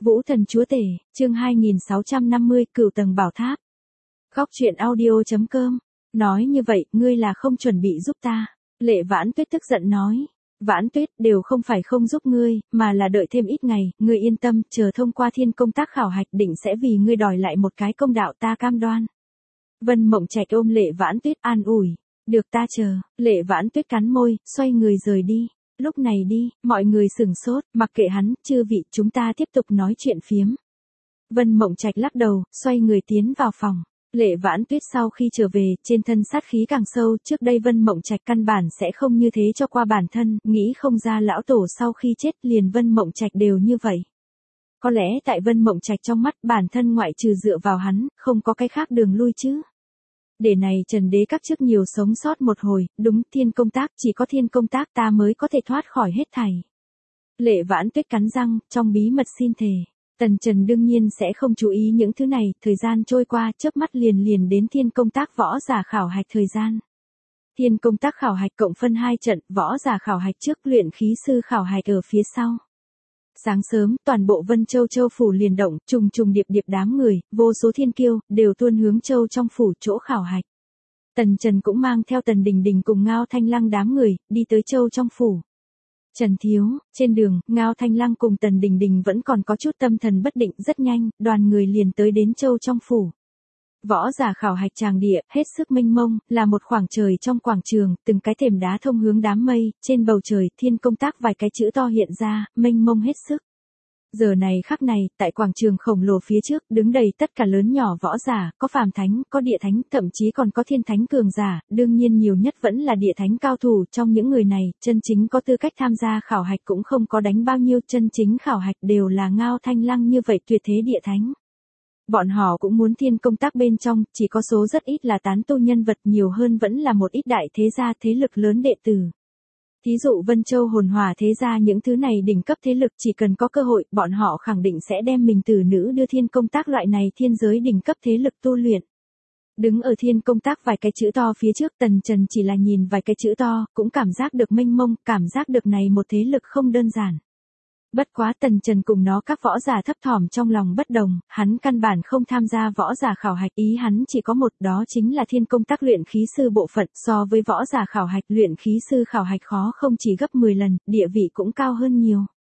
Vũ Thần Chúa Tể, chương 2650, Cửu Tầng Bảo Tháp. Góc truyện audio.com. Nói như vậy, ngươi là không chuẩn bị giúp ta. Lệ Vãn Tuyết tức giận nói. Vãn Tuyết, đều không phải không giúp ngươi, mà là đợi thêm ít ngày, ngươi yên tâm, chờ thông qua thiên công tác khảo hạch định sẽ vì ngươi đòi lại một cái công đạo, ta cam đoan. Vân Mộng Trạch ôm Lệ Vãn Tuyết an ủi. Được, ta chờ. Lệ Vãn Tuyết cắn môi, xoay người rời đi. Lúc này đi, mọi người sửng sốt, mặc kệ hắn, chư vị, chúng ta tiếp tục nói chuyện phiếm. Vân Mộng Trạch lắc đầu, xoay người tiến vào phòng. Lệ Vãn Tuyết sau khi trở về, trên thân sát khí càng sâu, trước đây Vân Mộng Trạch căn bản sẽ không như thế cho qua bản thân, nghĩ không ra lão tổ sau khi chết liền Vân Mộng Trạch đều như vậy. Có lẽ tại Vân Mộng Trạch trong mắt bản thân ngoại trừ dựa vào hắn, không có cái khác đường lui chứ. Để này Trần Đế các chức nhiều sống sót một hồi, đúng, thiên công tác, chỉ có thiên công tác ta mới có thể thoát khỏi hết thảy. Lệ Vãn Tuyết cắn răng, trong bí mật xin thề. Tần Trần đương nhiên sẽ không chú ý những thứ này, thời gian trôi qua, chớp mắt liền đến thiên công tác võ giả khảo hạch thời gian. Thiên công tác khảo hạch cộng phân 2 trận, võ giả khảo hạch trước, luyện khí sư khảo hạch ở phía sau. Sáng sớm, toàn bộ Vân Châu Châu phủ liền động, trùng điệp đám người, vô số thiên kiêu, đều tuôn hướng châu trong phủ chỗ khảo hạch. Tần Trần cũng mang theo Tần Đình Đình cùng Ngao Thanh Lăng đám người, đi tới châu trong phủ. Trần thiếu, trên đường, Ngao Thanh Lăng cùng Tần Đình Đình vẫn còn có chút tâm thần bất định, rất nhanh, đoàn người liền tới đến châu trong phủ. Võ giả khảo hạch tràng địa, hết sức mênh mông, là một khoảng trời trong quảng trường, từng cái thềm đá thông hướng đám mây, trên bầu trời, thiên công tác vài cái chữ to hiện ra, mênh mông hết sức. Giờ này khắc này, tại quảng trường khổng lồ phía trước, đứng đầy tất cả lớn nhỏ võ giả, có phàm thánh, có địa thánh, thậm chí còn có thiên thánh cường giả, đương nhiên nhiều nhất vẫn là địa thánh cao thủ, trong những người này, chân chính có tư cách tham gia khảo hạch cũng không có đánh bao nhiêu, chân chính khảo hạch đều là Ngao Thanh Lăng như vậy tuyệt thế địa thánh. Bọn họ cũng muốn thiên công tác bên trong, chỉ có số rất ít là tán tu nhân vật, nhiều hơn vẫn là một ít đại thế gia thế lực lớn đệ tử. Thí dụ Vân Châu Hồn Hỏa thế gia, những thứ này đỉnh cấp thế lực, chỉ cần có cơ hội, bọn họ khẳng định sẽ đem mình tử nữ đưa thiên công tác loại này thiên giới đỉnh cấp thế lực tu luyện. Đứng ở thiên công tác vài cái chữ to phía trước, Tần Trần chỉ là nhìn vài cái chữ to, cũng cảm giác được mênh mông, cảm giác được này một thế lực không đơn giản. Bất quá Tần Trần cùng nó các võ giả thấp thỏm trong lòng bất đồng, hắn căn bản không tham gia võ giả khảo hạch, ý hắn chỉ có một, đó chính là thiên công tác luyện khí sư bộ phận, so với võ giả khảo hạch, luyện khí sư khảo hạch khó không chỉ gấp 10 lần, địa vị cũng cao hơn nhiều.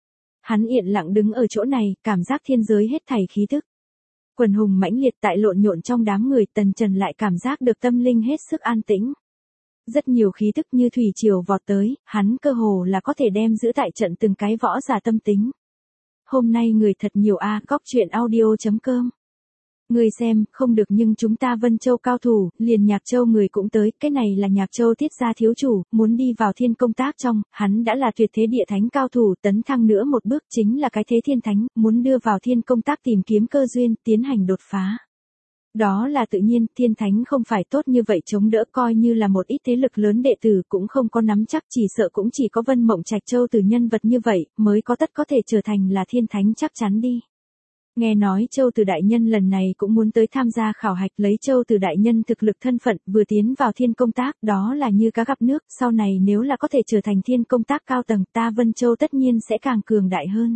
Hắn yên lặng đứng ở chỗ này, cảm giác thiên giới hết thảy khí thức. Quần hùng mãnh liệt tại lộn nhộn trong đám người, Tần Trần lại cảm giác được tâm linh hết sức an tĩnh. Rất nhiều khí tức như thủy triều vọt tới, hắn cơ hồ là có thể đem giữ tại trận từng cái võ giả tâm tính. Hôm nay người thật nhiều a, góc truyện audio.com. Người xem, không được, nhưng chúng ta Vân Châu cao thủ, liền Nhạc Châu người cũng tới, cái này là Nhạc Châu Tiết gia thiếu chủ, muốn đi vào thiên công tác trong, hắn đã là tuyệt thế địa thánh cao thủ, tấn thăng nữa một bước chính là cái thế thiên thánh, muốn đưa vào thiên công tác tìm kiếm cơ duyên, tiến hành đột phá. Đó là tự nhiên, thiên thánh không phải tốt như vậy chống đỡ, coi như là một ít thế lực lớn đệ tử cũng không có nắm chắc, chỉ sợ cũng chỉ có Vân Mộng Trạch Châu từ nhân vật như vậy, mới có tất có thể trở thành là thiên thánh chắc chắn đi. Nghe nói Châu Từ đại nhân lần này cũng muốn tới tham gia khảo hạch, lấy Châu Từ đại nhân thực lực thân phận, vừa tiến vào thiên công tác, đó là như cá gặp nước, sau này nếu là có thể trở thành thiên công tác cao tầng, ta Vân Châu tất nhiên sẽ càng cường đại hơn.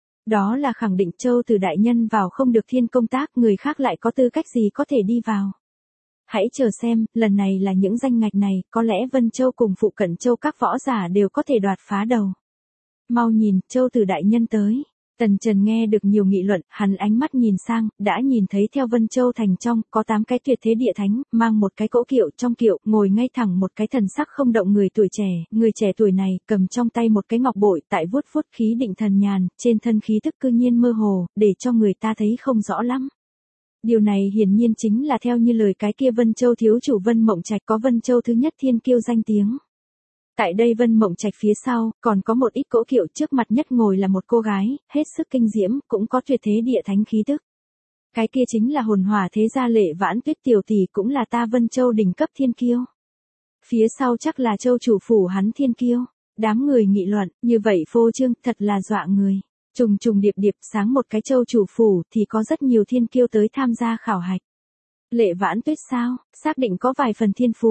Đó là khẳng định, Châu Từ đại nhân vào không được thiên công tác, người khác lại có tư cách gì có thể đi vào. Hãy chờ xem, lần này là những danh ngạch này, có lẽ Vân Châu cùng phụ cận châu các võ giả đều có thể đoạt phá đầu. Mau nhìn, Châu Từ đại nhân tới. Tần Trần nghe được nhiều nghị luận, hắn ánh mắt nhìn sang, đã nhìn thấy theo Vân Châu thành trong, có 8 cái tuyệt thế địa thánh, mang một cái cỗ kiệu, trong kiệu, ngồi ngay thẳng một cái thần sắc không động người tuổi trẻ, người trẻ tuổi này, cầm trong tay một cái ngọc bội, tại vuốt khí định thần nhàn, trên thân khí tức cư nhiên mơ hồ, để cho người ta thấy không rõ lắm. Điều này hiển nhiên chính là theo như lời cái kia Vân Châu thiếu chủ Vân Mộng Trạch, có Vân Châu thứ nhất thiên kiêu danh tiếng. Tại đây Vân Mộng Trạch phía sau, còn có một ít cỗ kiệu, trước mặt nhất ngồi là một cô gái, hết sức kinh diễm, cũng có tuyệt thế địa thánh khí tức. Cái kia chính là Hồn Hỏa thế gia Lệ Vãn Tuyết tiểu tỷ, cũng là ta Vân Châu đỉnh cấp thiên kiêu. Phía sau chắc là Châu chủ phủ hắn thiên kiêu. Đám người nghị luận, như vậy phô trương, thật là dọa người. Trùng điệp sáng một cái Châu chủ phủ thì có rất nhiều thiên kiêu tới tham gia khảo hạch. Lệ Vãn Tuyết sao, xác định có vài phần thiên phú.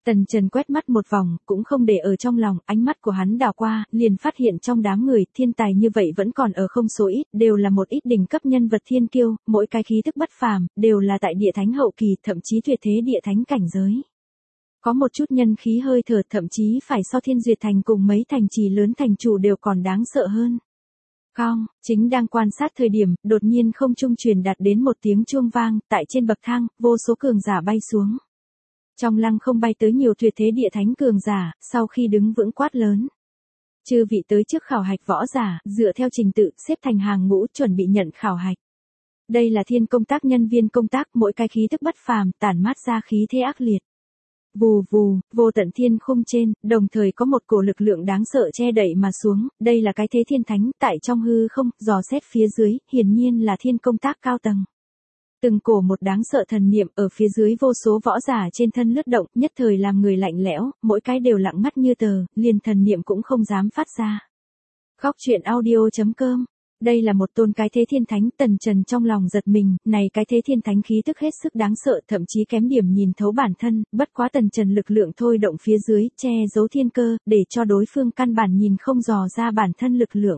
Tần Trần quét mắt một vòng, cũng không để ở trong lòng, ánh mắt của hắn đảo qua, liền phát hiện trong đám người, thiên tài như vậy vẫn còn ở không số ít, đều là một ít đỉnh cấp nhân vật thiên kiêu, mỗi cái khí thức bất phàm, đều là tại địa thánh hậu kỳ, thậm chí tuyệt thế địa thánh cảnh giới. Có một chút nhân khí hơi thở, thậm chí phải so Thiên Duyệt Thành cùng mấy thành trì lớn thành chủ đều còn đáng sợ hơn. Cong, chính đang quan sát thời điểm, đột nhiên không trung truyền đạt đến một tiếng chuông vang, tại trên bậc thang, vô số cường giả bay xuống. Trong lăng không bay tới nhiều tuyệt thế địa thánh cường giả, sau khi đứng vững quát lớn. Chư vị tới trước khảo hạch võ giả, dựa theo trình tự, xếp thành hàng ngũ chuẩn bị nhận khảo hạch. Đây là thiên công tác nhân viên công tác, mỗi cái khí thức bất phàm, tản mát ra khí thế ác liệt. Vù vù, vô tận thiên khung trên, đồng thời có một cổ lực lượng đáng sợ che đậy mà xuống, đây là cái thế thiên thánh, tại trong hư không, dò xét phía dưới, hiển nhiên là thiên công tác cao tầng. Từng cổ một đáng sợ thần niệm ở phía dưới vô số võ giả trên thân lướt động, nhất thời làm người lạnh lẽo, mỗi cái đều lặng mắt như tờ, liền thần niệm cũng không dám phát ra. Góc truyện audio.com. Đây là một tôn cái thế thiên thánh, Tần Trần trong lòng giật mình, này cái thế thiên thánh khí tức hết sức đáng sợ, thậm chí kém điểm nhìn thấu bản thân, bất quá Tần Trần lực lượng thôi động phía dưới, che giấu thiên cơ, để cho đối phương căn bản nhìn không dò ra bản thân lực lượng.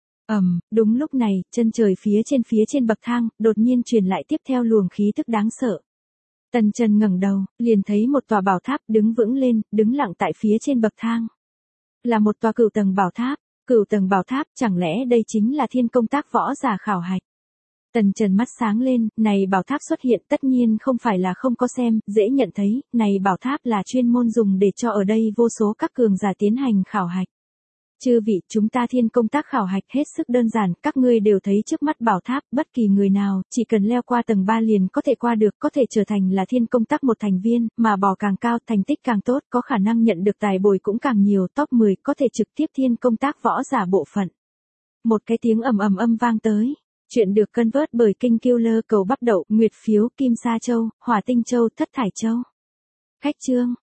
Đúng lúc này, chân trời phía trên bậc thang, đột nhiên truyền lại tiếp theo luồng khí tức đáng sợ. Tần Trần ngẩng đầu, liền thấy một tòa bảo tháp đứng vững lên, đứng lặng tại phía trên bậc thang. Là một tòa cửu tầng bảo tháp. Cửu tầng bảo tháp, chẳng lẽ đây chính là thiên công tác võ giả khảo hạch? Tần Trần mắt sáng lên, này bảo tháp xuất hiện tất nhiên không phải là không có xem, dễ nhận thấy, này bảo tháp là chuyên môn dùng để cho ở đây vô số các cường giả tiến hành khảo hạch. Chư vị, chúng ta thiên công tác khảo hạch hết sức đơn giản, các ngươi đều thấy trước mắt bảo tháp, bất kỳ người nào, chỉ cần leo qua tầng 3 liền có thể qua được, có thể trở thành là thiên công tác một thành viên, mà bò càng cao, thành tích càng tốt, có khả năng nhận được tài bồi cũng càng nhiều, top 10, có thể trực tiếp thiên công tác võ giả bộ phận. Một cái tiếng ầm ầm âm vang tới. Chuyện được cân vớt bởi King Killer, cầu bắp đậu, nguyệt phiếu, kim sa châu, hỏa tinh châu, thất thải châu. Khách chương.